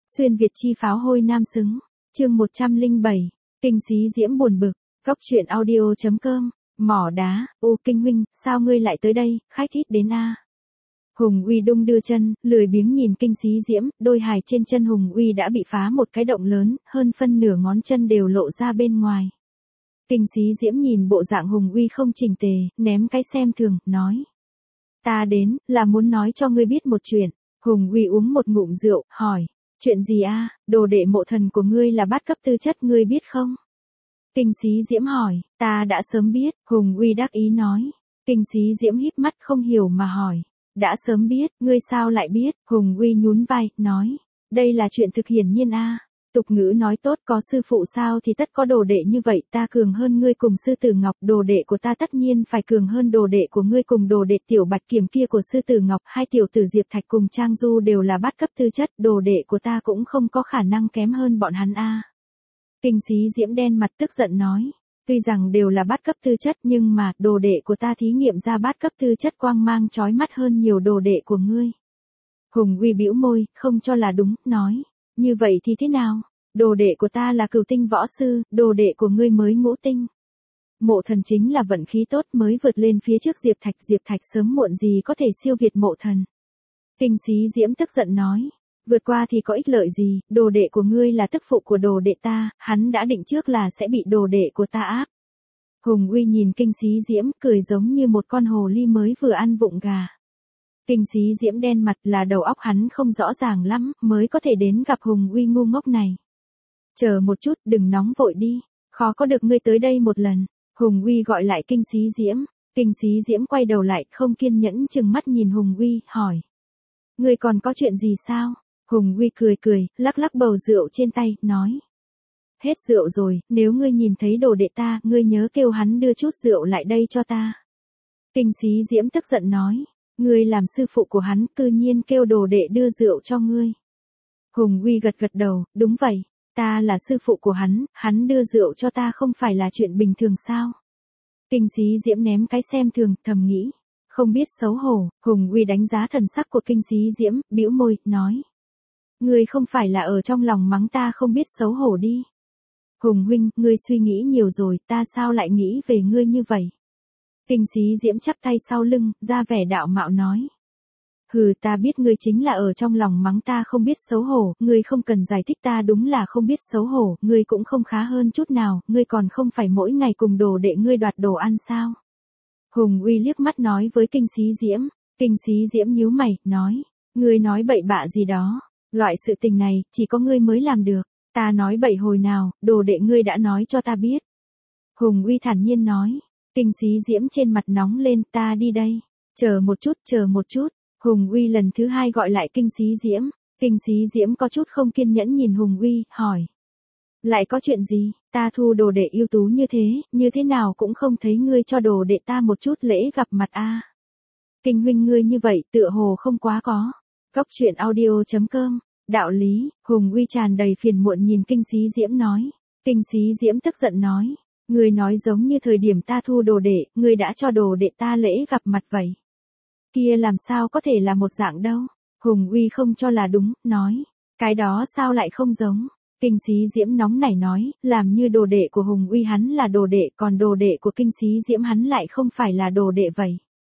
Xuyên Việt chi pháo hôi nam xứng. Chương 107. Kinh Xí Diễm buồn bực. Góc truyện audio.com. Mỏ đá. Ô Kinh huynh, sao ngươi lại tới đây, khách ít đến a. Hùng Uy đung đưa chân, lười biếng nhìn Kinh Xí Diễm, đôi hài trên chân Hùng Uy đã bị phá một cái động lớn, hơn phân nửa ngón chân đều lộ ra bên ngoài. Kinh Xí Diễm nhìn bộ dạng Hùng Uy không chỉnh tề, ném cái xem thường, nói. Ta đến, là muốn nói cho ngươi biết một chuyện. Hùng Uy uống một ngụm rượu, hỏi. Chuyện gì a? Đồ đệ mộ thần của ngươi là bát cấp tư chất, ngươi biết không? Kinh Xí Diễm hỏi. Ta đã sớm biết, Hùng Uy đắc ý nói. Kinh Xí Diễm híp mắt không hiểu mà hỏi. Đã sớm biết, ngươi sao lại biết? Hùng Uy nhún vai, nói. Đây là chuyện thực hiển nhiên a. Tục ngữ nói tốt, có sư phụ sao thì tất có đồ đệ như vậy, ta cường hơn ngươi cùng sư tử Ngọc, đồ đệ của ta tất nhiên phải cường hơn đồ đệ của ngươi cùng đồ đệ tiểu Bạch Kiểm kia của sư tử Ngọc, hai tiểu tử Diệp Thạch cùng Trang Du đều là bát cấp tư chất, đồ đệ của ta cũng không có khả năng kém hơn bọn hắn a. Kinh Xí Diễm đen mặt tức giận nói, tuy rằng đều là bát cấp tư chất nhưng mà đồ đệ của ta thí nghiệm ra bát cấp tư chất quang mang chói mắt hơn nhiều đồ đệ của ngươi. Hùng Uy bĩu môi, không cho là đúng, nói. Như vậy thì thế nào? Đồ đệ của ta là cửu tinh võ sư, đồ đệ của ngươi mới ngũ tinh. Mộ thần chính là vận khí tốt mới vượt lên phía trước Diệp Thạch sớm muộn gì có thể siêu việt mộ thần. Kinh Xí Diễm tức giận nói, vượt qua thì có ích lợi gì, đồ đệ của ngươi là tức phụ của đồ đệ ta, hắn đã định trước là sẽ bị đồ đệ của ta áp. Hùng Uy nhìn Kinh Xí Diễm, cười giống như một con hồ ly mới vừa ăn vụng gà. Kinh Xí Diễm đen mặt là đầu óc hắn không rõ ràng lắm, mới có thể đến gặp Hùng Uy ngu ngốc này. Chờ một chút, đừng nóng vội đi, khó có được ngươi tới đây một lần. Hùng Uy gọi lại Kinh Xí Diễm. Kinh Xí Diễm quay đầu lại, không kiên nhẫn chừng mắt nhìn Hùng Uy, hỏi. Ngươi còn có chuyện gì sao? Hùng Uy cười, lắc lắc bầu rượu trên tay, nói. Hết rượu rồi, nếu ngươi nhìn thấy đồ đệ ta, ngươi nhớ kêu hắn đưa chút rượu lại đây cho ta. Kinh Xí Diễm tức giận nói. Ngươi làm sư phụ của hắn, cư nhiên kêu đồ đệ đưa rượu cho ngươi. Hùng Uy gật đầu, đúng vậy, ta là sư phụ của hắn đưa rượu cho ta không phải là chuyện bình thường sao? Kinh Xí Diễm ném cái xem thường, thầm nghĩ, không biết xấu hổ. Hùng Uy đánh giá thần sắc của Kinh Xí Diễm, bĩu môi, nói. Ngươi không phải là ở trong lòng mắng ta không biết xấu hổ đi. Hùng huynh, ngươi suy nghĩ nhiều rồi, ta sao lại nghĩ về ngươi như vậy? Kinh Xí Diễm chắp tay sau lưng, ra vẻ đạo mạo nói. Hừ, ta biết ngươi chính là ở trong lòng mắng ta không biết xấu hổ, ngươi không cần giải thích, ta đúng là không biết xấu hổ, ngươi cũng không khá hơn chút nào, ngươi còn không phải mỗi ngày cùng đồ đệ ngươi đoạt đồ ăn sao? Hùng Uy liếc mắt nói với Kinh Xí Diễm. Kinh Xí Diễm nhíu mày, nói. Ngươi nói bậy bạ gì đó, loại sự tình này, chỉ có ngươi mới làm được, ta nói bậy hồi nào, đồ đệ ngươi đã nói cho ta biết. Hùng Uy thản nhiên nói. Kinh Xí Diễm trên mặt nóng lên, ta đi đây. Chờ một chút. Hùng Uy lần thứ hai gọi lại Kinh Xí Diễm. Kinh Xí Diễm có chút không kiên nhẫn nhìn Hùng Uy, hỏi. Lại có chuyện gì, ta thu đồ đệ ưu tú như thế nào cũng không thấy ngươi cho đồ đệ ta một chút lễ gặp mặt a. Kinh huynh ngươi như vậy tựa hồ không quá có. Góc truyện audio.com. Đạo lý. Hùng Uy tràn đầy phiền muộn nhìn Kinh Xí Diễm nói. Kinh Xí Diễm tức giận nói. Ngươi nói giống như thời điểm ta thu đồ đệ, ngươi đã cho đồ đệ ta lễ gặp mặt vậy. Kia làm sao có thể là một dạng đâu. Hùng Uy không cho là đúng, nói. Cái đó sao lại không giống. Kinh Xí Diễm nóng nảy nói, làm như đồ đệ của Hùng Uy hắn là đồ đệ, còn đồ đệ của Kinh Xí Diễm hắn lại không phải là đồ đệ vậy.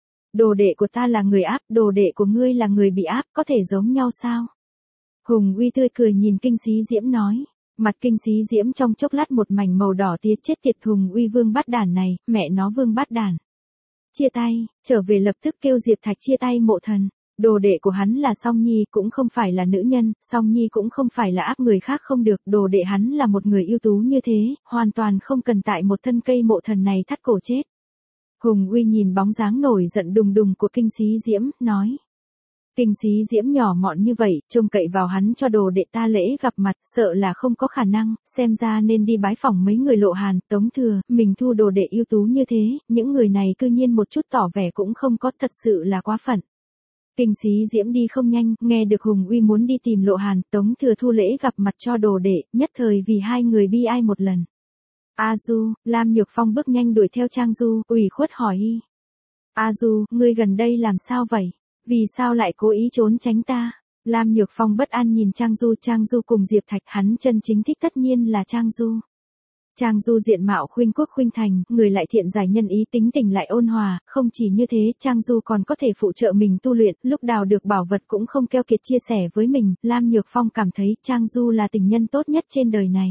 Đồ đệ của ta là người áp, đồ đệ của ngươi là người bị áp, có thể giống nhau sao? Hùng Uy tươi cười nhìn Kinh Xí Diễm nói. Mặt Kinh Xí Diễm trong chốc lát một mảnh màu đỏ tía, chết tiệt Hùng Uy vương bát đản này, mẹ nó vương bát đản. Chia tay, trở về lập tức kêu Diệp Thạch chia tay mộ thần. Đồ đệ của hắn là Song Nhi, cũng không phải là nữ nhân, Song Nhi cũng không phải là áp người khác không được, đồ đệ hắn là một người ưu tú như thế, hoàn toàn không cần tại một thân cây mộ thần này thắt cổ chết. Hùng Uy nhìn bóng dáng nổi giận đùng đùng của Kinh Xí Diễm, nói. Kinh Xí Diễm nhỏ mọn như vậy, trông cậy vào hắn cho đồ đệ ta lễ gặp mặt, sợ là không có khả năng, xem ra nên đi bái phỏng mấy người Lộ Hàn, Tống Thừa, mình thu đồ đệ ưu tú như thế, những người này cư nhiên một chút tỏ vẻ cũng không có, thật sự là quá phận. Kinh Xí Diễm đi không nhanh, nghe được Hùng Uy muốn đi tìm Lộ Hàn, Tống Thừa thu lễ gặp mặt cho đồ đệ, nhất thời vì hai người bi ai một lần. A Du, Lam Nhược Phong bước nhanh đuổi theo Trang Du, ủy khuất hỏi y. A Du, ngươi gần đây làm sao vậy? Vì sao lại cố ý trốn tránh ta? Lam Nhược Phong bất an nhìn Trang Du cùng Diệp Thạch, hắn chân chính thích tất nhiên là Trang Du. Trang Du diện mạo khuynh quốc khuynh thành, người lại thiện giải nhân ý, tính tình lại ôn hòa, không chỉ như thế, Trang Du còn có thể phụ trợ mình tu luyện, lúc đào được bảo vật cũng không keo kiệt chia sẻ với mình, Lam Nhược Phong cảm thấy Trang Du là tình nhân tốt nhất trên đời này.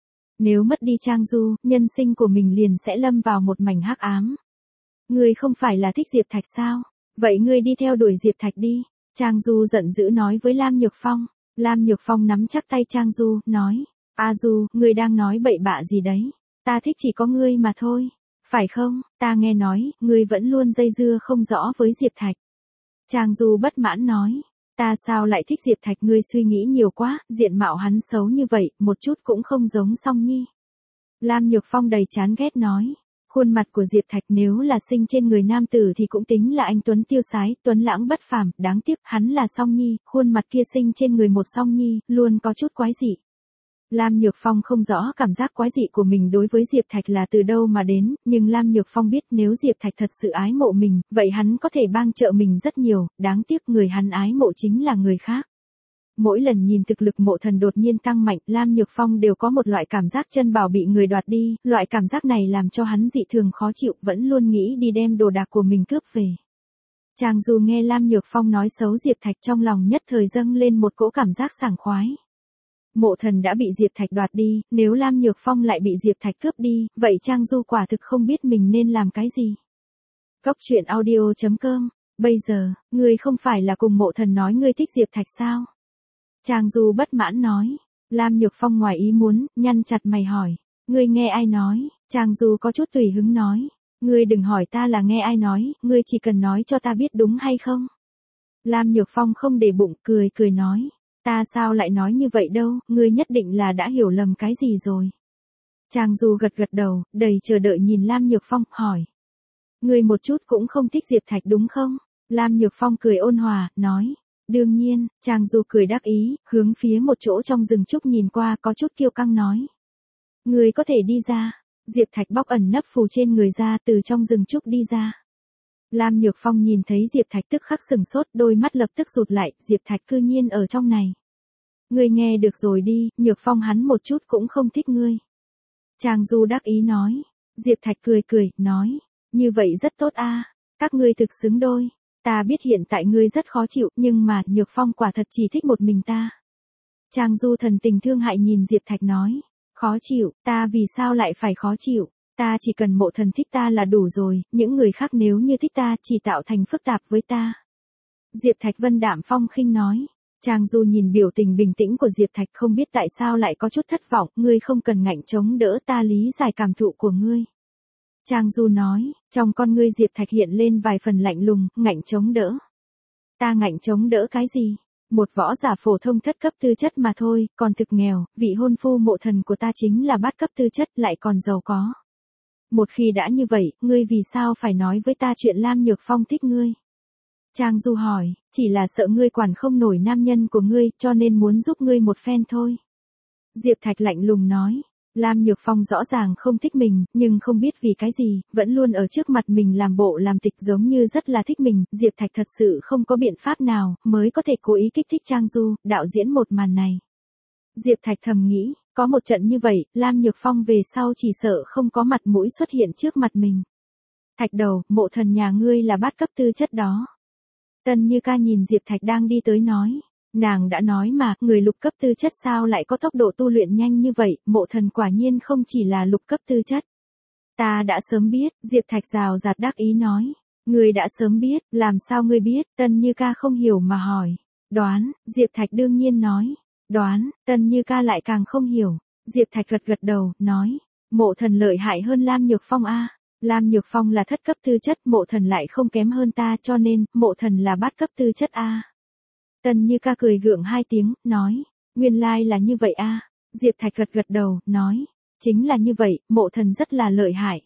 Nếu mất đi Trang Du, nhân sinh của mình liền sẽ lâm vào một mảnh hắc ám. Ngươi không phải là thích Diệp Thạch sao? Vậy ngươi đi theo đuổi Diệp Thạch đi. Trang Du giận dữ nói với Lam Nhược Phong. Lam Nhược Phong nắm chắc tay Trang Du, nói. A Du, ngươi đang nói bậy bạ gì đấy? Ta thích chỉ có ngươi mà thôi. Phải không? Ta nghe nói, ngươi vẫn luôn dây dưa không rõ với Diệp Thạch. Trang Du bất mãn nói. Ta sao lại thích Diệp Thạch, ngươi suy nghĩ nhiều quá, diện mạo hắn xấu như vậy, một chút cũng không giống Song Nhi. Lam Nhược Phong đầy chán ghét nói. Khuôn mặt của Diệp Thạch nếu là sinh trên người nam tử thì cũng tính là anh tuấn tiêu sái, tuấn lãng bất phàm, đáng tiếc hắn là Song Nhi, khuôn mặt kia sinh trên người một Song Nhi, luôn có chút quái dị. Lam Nhược Phong không rõ cảm giác quái dị của mình đối với Diệp Thạch là từ đâu mà đến, nhưng Lam Nhược Phong biết nếu Diệp Thạch thật sự ái mộ mình, vậy hắn có thể bang trợ mình rất nhiều, đáng tiếc người hắn ái mộ chính là người khác. Mỗi lần nhìn thực lực Mộ Thần đột nhiên tăng mạnh, Lam Nhược Phong đều có một loại cảm giác chân bảo bị người đoạt đi, loại cảm giác này làm cho hắn dị thường khó chịu, vẫn luôn nghĩ đi đem đồ đạc của mình cướp về. Trang Du nghe Lam Nhược Phong nói xấu Diệp Thạch, trong lòng nhất thời dâng lên một cỗ cảm giác sảng khoái. Mộ Thần đã bị Diệp Thạch đoạt đi, nếu Lam Nhược Phong lại bị Diệp Thạch cướp đi, vậy Trang Du quả thực không biết mình nên làm cái gì. Cốc truyện audio.com. Bây giờ, ngươi không phải là cùng Mộ Thần nói ngươi thích Diệp Thạch sao? Trang Du bất mãn nói. Lam Nhược Phong ngoài ý muốn, nhăn chặt mày hỏi. Ngươi nghe ai nói? Trang Du có chút tùy hứng nói. Ngươi đừng hỏi ta là nghe ai nói, ngươi chỉ cần nói cho ta biết đúng hay không. Lam Nhược Phong không để bụng, cười nói. Ta sao lại nói như vậy đâu, ngươi nhất định là đã hiểu lầm cái gì rồi. Trang Du gật gật đầu, đầy chờ đợi nhìn Lam Nhược Phong, hỏi. Ngươi một chút cũng không thích Diệp Thạch đúng không? Lam Nhược Phong cười ôn hòa, nói. Đương nhiên, Trang Du cười đắc ý, hướng phía một chỗ trong rừng trúc nhìn qua, có chút kiêu căng nói. Ngươi có thể đi ra. Diệp Thạch bóc ẩn nấp phù trên người ra, từ trong rừng trúc đi ra. Lam Nhược Phong nhìn thấy Diệp Thạch tức khắc sừng sốt, đôi mắt lập tức rụt lại, Diệp Thạch cư nhiên ở trong này. Ngươi nghe được rồi đi, Nhược Phong hắn một chút cũng không thích ngươi. Trang Du đắc ý nói. Diệp Thạch cười, nói. Như vậy rất tốt a, các ngươi thực xứng đôi. Ta biết hiện tại ngươi rất khó chịu, nhưng mà, Nhược Phong quả thật chỉ thích một mình ta. Trang Du thần tình thương hại nhìn Diệp Thạch nói. Khó chịu, ta vì sao lại phải khó chịu? Ta chỉ cần Mộ Thần thích ta là đủ rồi, những người khác nếu như thích ta chỉ tạo thành phức tạp với ta. Diệp Thạch vân đạm phong khinh nói. Trang Du nhìn biểu tình bình tĩnh của Diệp Thạch không biết tại sao lại có chút thất vọng, ngươi không cần ngạnh chống đỡ ta lý giải cảm thụ của ngươi. Trang Du nói, trong con ngươi Diệp Thạch hiện lên vài phần lạnh lùng, ngạnh chống đỡ. Ta ngạnh chống đỡ cái gì? Một võ giả phổ thông thất cấp tư chất mà thôi, còn thực nghèo, vị hôn phu Mộ Thần của ta chính là bát cấp tư chất lại còn giàu có. Một khi đã như vậy, ngươi vì sao phải nói với ta chuyện Lam Nhược Phong thích ngươi? Trang Du hỏi, chỉ là sợ ngươi quản không nổi nam nhân của ngươi, cho nên muốn giúp ngươi một phen thôi. Diệp Thạch lạnh lùng nói. Lam Nhược Phong rõ ràng không thích mình, nhưng không biết vì cái gì, vẫn luôn ở trước mặt mình làm bộ làm tịch giống như rất là thích mình, Diệp Thạch thật sự không có biện pháp nào, mới có thể cố ý kích thích Trang Du, đạo diễn một màn này. Diệp Thạch thầm nghĩ, có một trận như vậy, Lam Nhược Phong về sau chỉ sợ không có mặt mũi xuất hiện trước mặt mình. Thạch đầu, Mộ Thần nhà ngươi là bát cấp tư chất đó. Tân Như Ca nhìn Diệp Thạch đang đi tới nói. Nàng đã nói mà, người lục cấp tư chất sao lại có tốc độ tu luyện nhanh như vậy, Mộ Thần quả nhiên không chỉ là lục cấp tư chất. Ta đã sớm biết, Diệp Thạch rào rạt đắc ý nói. Ngươi đã sớm biết, làm sao ngươi biết, Tân Như Ca không hiểu mà hỏi. Đoán, Diệp Thạch đương nhiên nói. Đoán, Tân Như Ca lại càng không hiểu. Diệp Thạch gật gật đầu, nói. Mộ Thần lợi hại hơn Lam Nhược Phong a. Lam Nhược Phong là thất cấp tư chất, Mộ Thần lại không kém hơn ta cho nên, Mộ Thần là bát cấp tư chất a. Tân Như Ca cười gượng hai tiếng, nói. Nguyên lai là như vậy a. Diệp Thạch gật gật đầu, nói. Chính là như vậy, Mộ Thần rất là lợi hại.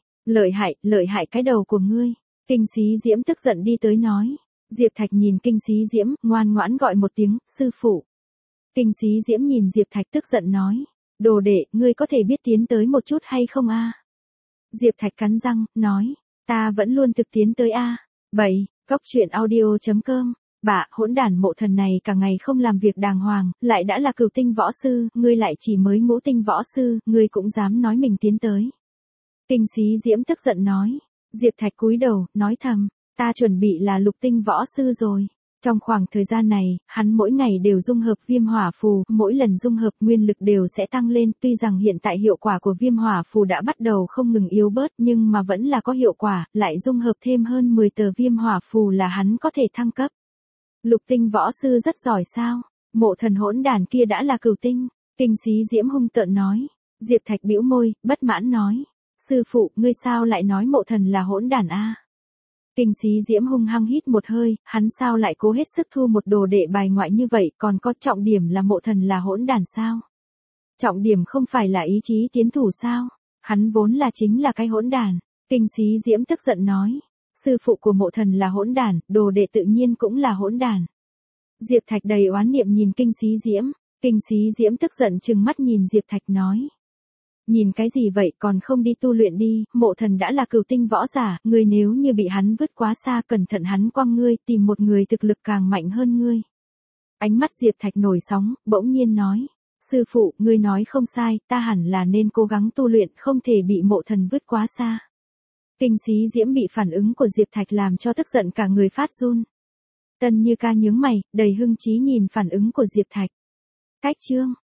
Lợi hại cái đầu của ngươi. Kinh Xí Diễm tức giận đi tới nói. Diệp Thạch nhìn Kinh Xí Diễm, ngoan ngoãn gọi một tiếng, sư phụ. Kinh Xí Diễm nhìn Diệp Thạch tức giận nói. Đồ đệ, ngươi có thể biết tiến tới một chút hay không a? Diệp Thạch cắn răng, nói. Ta vẫn luôn thực tiến tới a. 7. Cốc truyện audio.com Bạ, hỗn đản Mộ Thần này cả ngày không làm việc đàng hoàng, lại đã là cửu tinh võ sư, ngươi lại chỉ mới ngũ tinh võ sư, ngươi cũng dám nói mình tiến tới. Kinh Xí Diễm tức giận nói. Diệp Thạch cúi đầu, nói thầm, ta chuẩn bị là lục tinh võ sư rồi. Trong khoảng thời gian này, hắn mỗi ngày đều dung hợp viêm hỏa phù, mỗi lần dung hợp nguyên lực đều sẽ tăng lên, tuy rằng hiện tại hiệu quả của viêm hỏa phù đã bắt đầu không ngừng yếu bớt nhưng mà vẫn là có hiệu quả, lại dung hợp thêm hơn 10 tờ viêm hỏa phù là hắn có thể thăng cấp. Lục tinh võ sư rất giỏi sao? Mộ Thần hỗn đản kia đã là cửu tinh. Kinh Xí Diễm hung tợn nói. Diệp Thạch bĩu môi, bất mãn nói. Sư phụ, ngươi sao lại nói Mộ Thần là hỗn đản a? Kinh Xí Diễm hung hăng hít một hơi, hắn sao lại cố hết sức thu một đồ đệ bài ngoại như vậy, còn có trọng điểm là Mộ Thần là hỗn đản sao? Trọng điểm không phải là ý chí tiến thủ sao? Hắn vốn là chính là cái hỗn đản. Kinh Xí Diễm tức giận nói. Sư phụ của Mộ Thần là hỗn đản, đồ đệ tự nhiên cũng là hỗn đản. Diệp Thạch đầy oán niệm nhìn Kinh Xí Diễm. Kinh Xí Diễm tức giận trừng mắt nhìn Diệp Thạch nói. Nhìn cái gì vậy, còn không đi tu luyện đi, Mộ Thần đã là cửu tinh võ giả, ngươi nếu như bị hắn vứt quá xa, cẩn thận hắn quăng ngươi, tìm một người thực lực càng mạnh hơn ngươi. Ánh mắt Diệp Thạch nổi sóng, bỗng nhiên nói. Sư phụ, ngươi nói không sai, ta hẳn là nên cố gắng tu luyện, không thể bị Mộ Thần vứt quá xa. Kinh Xí Diễm bị phản ứng của Diệp Thạch làm cho tức giận cả người phát run. Tân Như Ca nhướng mày, đầy hưng trí nhìn phản ứng của Diệp Thạch. Cách chương